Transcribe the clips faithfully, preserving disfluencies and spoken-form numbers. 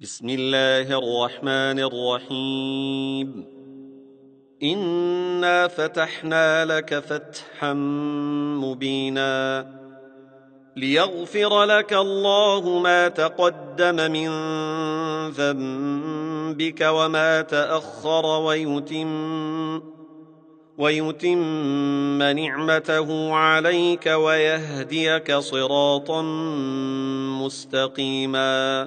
بسم الله الرحمن الرحيم. إنا فتحنا لك فتحا مبينا ليغفر لك الله ما تقدم من ذنبك وما تأخر ويتم ويتم نعمته عليك ويهديك صراطا مستقيما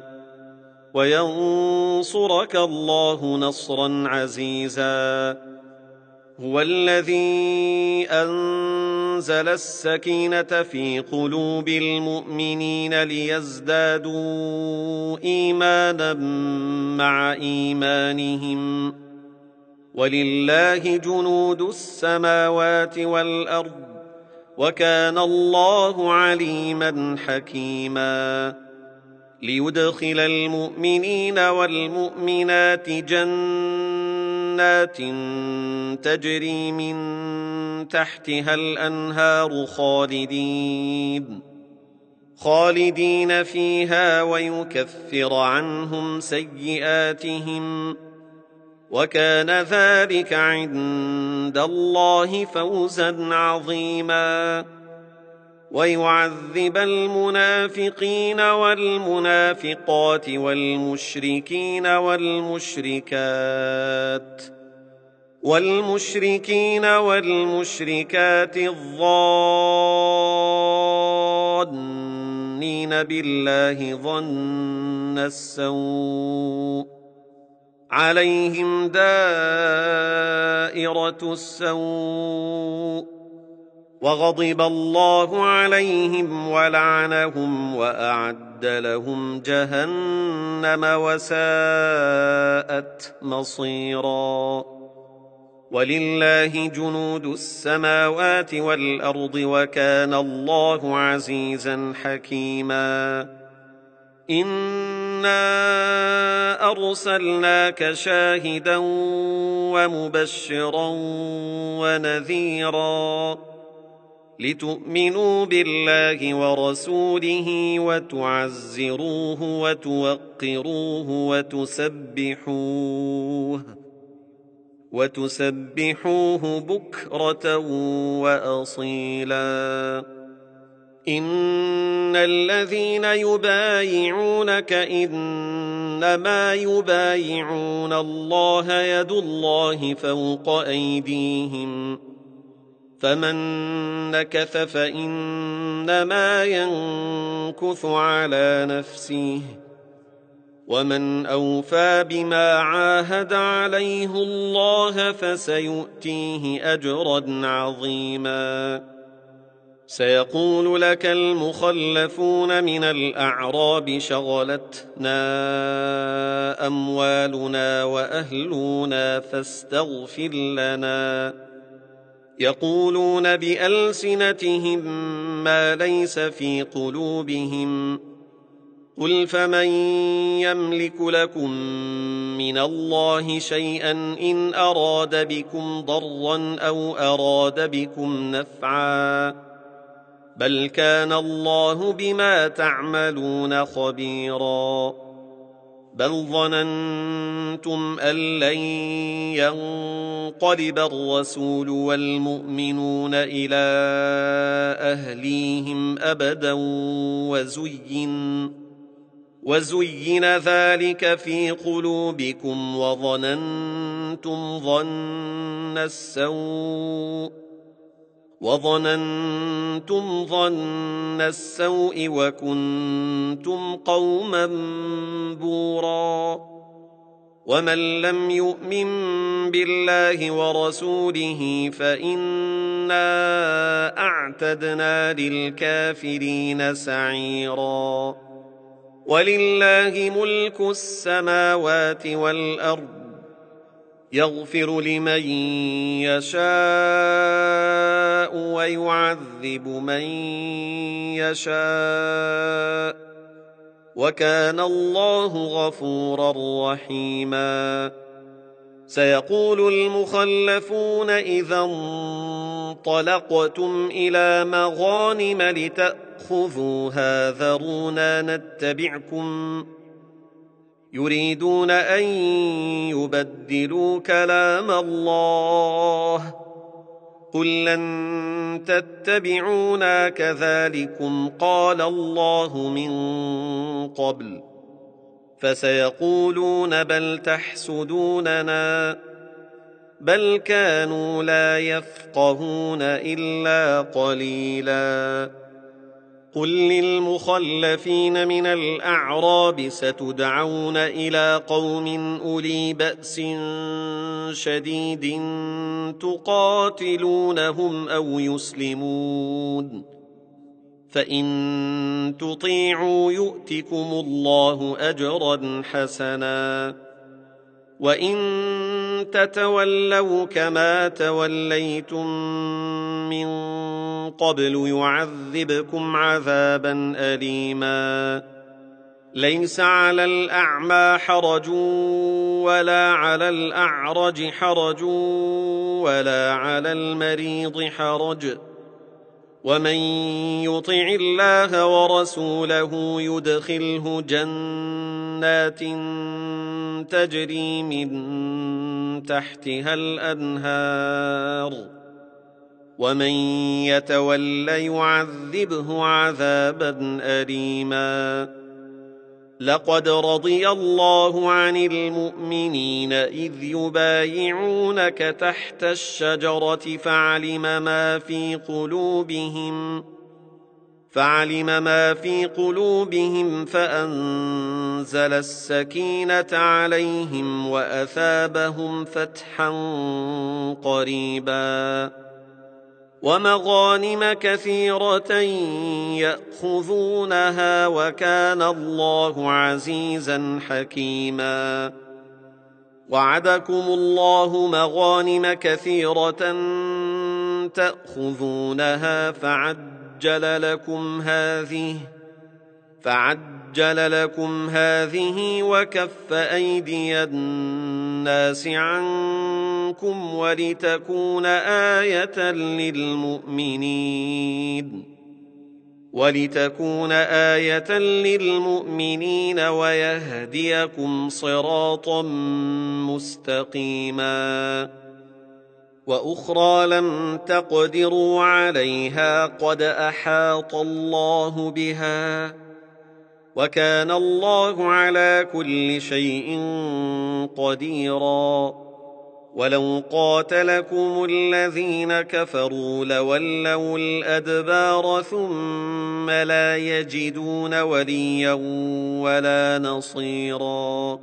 وينصرك الله نصرا عزيزا. هو الذي أنزل السكينة في قلوب المؤمنين ليزدادوا إيمانا مع إيمانهم ولله جنود السماوات والأرض وكان الله عليما حكيما. ليدخل المؤمنين والمؤمنات جنات تجري من تحتها الأنهار خالدين خالدين فيها ويكفر عنهم سيئاتهم وكان ذلك عند الله فوزا عظيما. ويعذب المنافقين والمنافقات والمشركين والمشركات والمشركين والمشركات الظانين بالله ظن السوء عليهم دائرة السوء وغضب الله عليهم ولعنهم وأعد لهم جهنم وساءت مصيرا. ولله جنود السماوات والأرض وكان الله عزيزا حكيما. إنا أرسلناك شاهدا ومبشرا ونذيرا لتؤمنوا بالله ورسوله وتعزروه وتوقروه وتسبحوه وتسبحوه بكرة وأصيلا. إن الذين يبايعونك إنما يبايعون الله يد الله فوق أيديهم فمن نكث فإنما ينكث على نفسه ومن أوفى بما عاهد عليه الله فسيؤتيه أجرا عظيما. سيقول لك المخلفون من الأعراب شغلتنا أموالنا وأهلنا فاستغفر لنا. يقولون بألسنتهم ما ليس في قلوبهم قل فمن يملك لكم من الله شيئا إن أراد بكم ضرا أو أراد بكم نفعا بل كان الله بما تعملون خبيرا. بل ظننتم أن لن ينقلب الرسول والمؤمنون إلى أهليهم أبدا وزين وزين ذلك في قلوبكم وظننتم ظن السوء وظننتم ظن السوء وكنتم قوما بورا. ومن لم يؤمن بالله ورسوله فإنا أعتدنا للكافرين سعيرا. ولله ملك السماوات والأرض يغفر لمن يشاء ويعذب من يشاء وكان الله غفورا رحيما. سيقول المخلفون إذا انطلقتم إلى مغانم لتأخذوها ذرونا نتبعكم يريدون أن يبدلوا كلام الله. قل لن تتبعونا كذلكم قال الله من قبل فسيقولون بل تحسدوننا بل كانوا لا يفقهون إلا قليلا. قل للمخلفين من الأعراب ستدعون إلى قوم أولي بأس شديد تقاتلونهم أو يسلمون فإن تطيعوا يؤتكم الله أجرا حسنا وإن تتولوا كما توليتم من قبل يعذبكم عذابا أليما. ليس على الأعمى حرج ولا على الأعرج حرج ولا على المريض حرج ومن يطع الله ورسوله يدخله جنات تجري من تحتها الأنهار ومن يتول يعذبه عذابا أليما. لقد رضي الله عن المؤمنين إذ يبايعونك تحت الشجرة فعلم ما في قلوبهم فعلم ما في قلوبهم فأنزل السكينة عليهم وأثابهم فتحا قريبا ومغانم كثيرة يأخذونها وكان الله عزيزا حكيما. وعدكم الله مغانم كثيرة تأخذونها فعجل لكم هذه فعجل لكم هذه وكف أيدي الناس عنكم ولتكون آية للمؤمنين ولتكون آية للمؤمنين ويهديكم صراطا مستقيما. وأخرى لم تقدروا عليها قد أحاط الله بها وكان الله على كل شيء قديرا. ولو قاتلكم الذين كفروا لولوا الأدبار ثم لا يجدون وليا ولا نصيرا.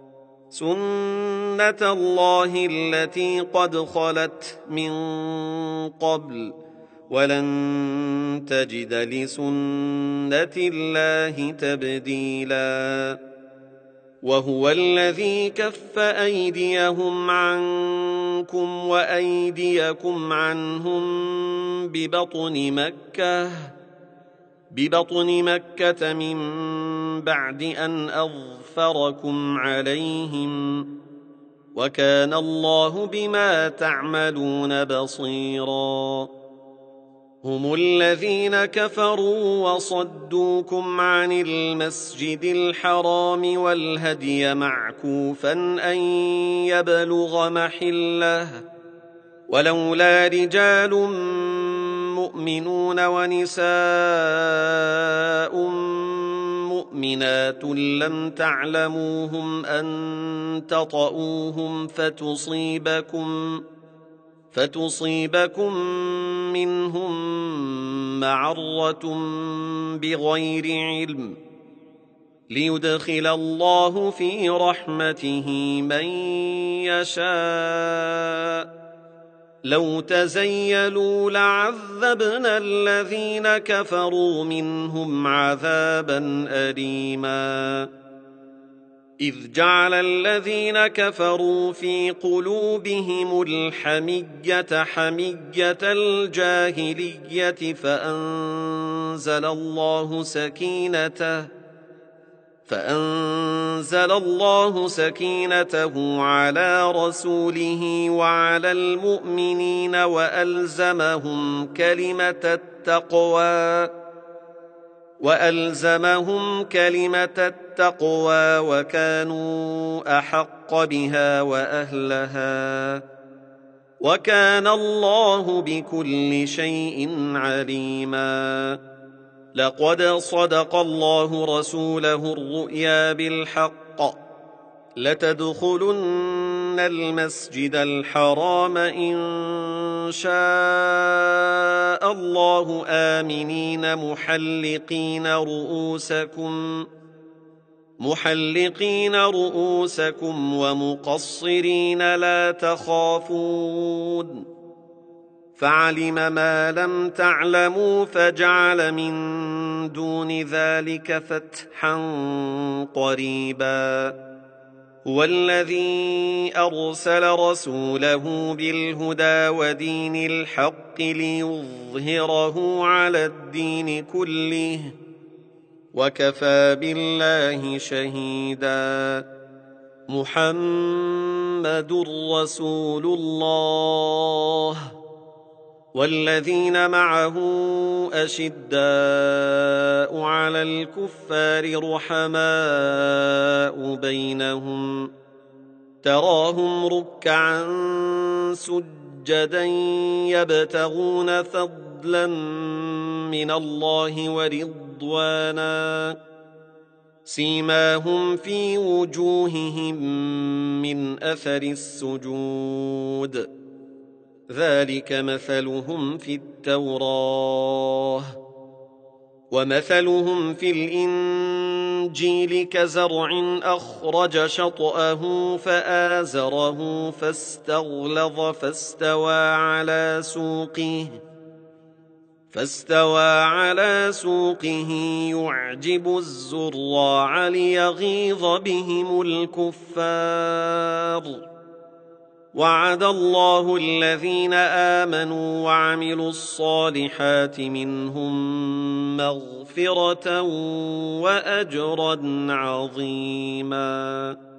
سنة الله التي قد خلت من قبل ولن تجد لسنة الله تبديلا. وهو الذي كف أيديهم عنكم وأيديكم عنهم ببطن مكة ببطن مكة من بعد أن أظفركم عليهم وكان الله بما تعملون بصيرا. هم الذين كفروا وصدوكم عن المسجد الحرام والهدي معكوفا أن يبلغ محله ولولا رجال مؤمنون ونساء مؤمنات لم تعلموهم أن تطؤوهم فتصيبكم فتصيبكم منهم معرة بغير علم ليدخل الله في رحمته من يشاء. لو تزيلوا لعذبنا الذين كفروا منهم عذابا أليما. إذ جعل الذين كفروا في قلوبهم الحمية حمية الجاهلية فأنزل الله سكينته فأنزل الله سكينته على رسوله وعلى المؤمنين وألزمهم كلمة التقوى وألزمهم كلمة التقوى وكانوا أحق بها وأهلها وكان الله بكل شيء عليما. لقد صدق الله رسوله الرؤيا بالحق لتدخلن المسجد الحرام إن شاء الله آمنين محلقين رؤوسكم محلقين رؤوسكم ومقصرين لا تخافون فعلم ما لم تعلموا فجعل من دون ذلك فتحا قريبا. هو الذي أرسل رسوله بالهدى ودين الحق ليظهره على الدين كله وكفى بالله شهيدا. محمد رسول الله والذين معه أشداء على الكفار رحماء بينهم تراهم ركعا سجدا يبتغون فضلا من الله ورضوانا سيماهم في وجوههم من أثر السجود ذلك مثلهم في التوراة ومثلهم في الإنجيل كزرع أخرج شطأه فآزره فاستغلظ فاستوى على سوقه فاستوى على سوقه يعجب الزراع ليغيظ بهم الكفار. وعد الله الذين آمنوا وعملوا الصالحات منهم مغفرة وأجرا عظيما.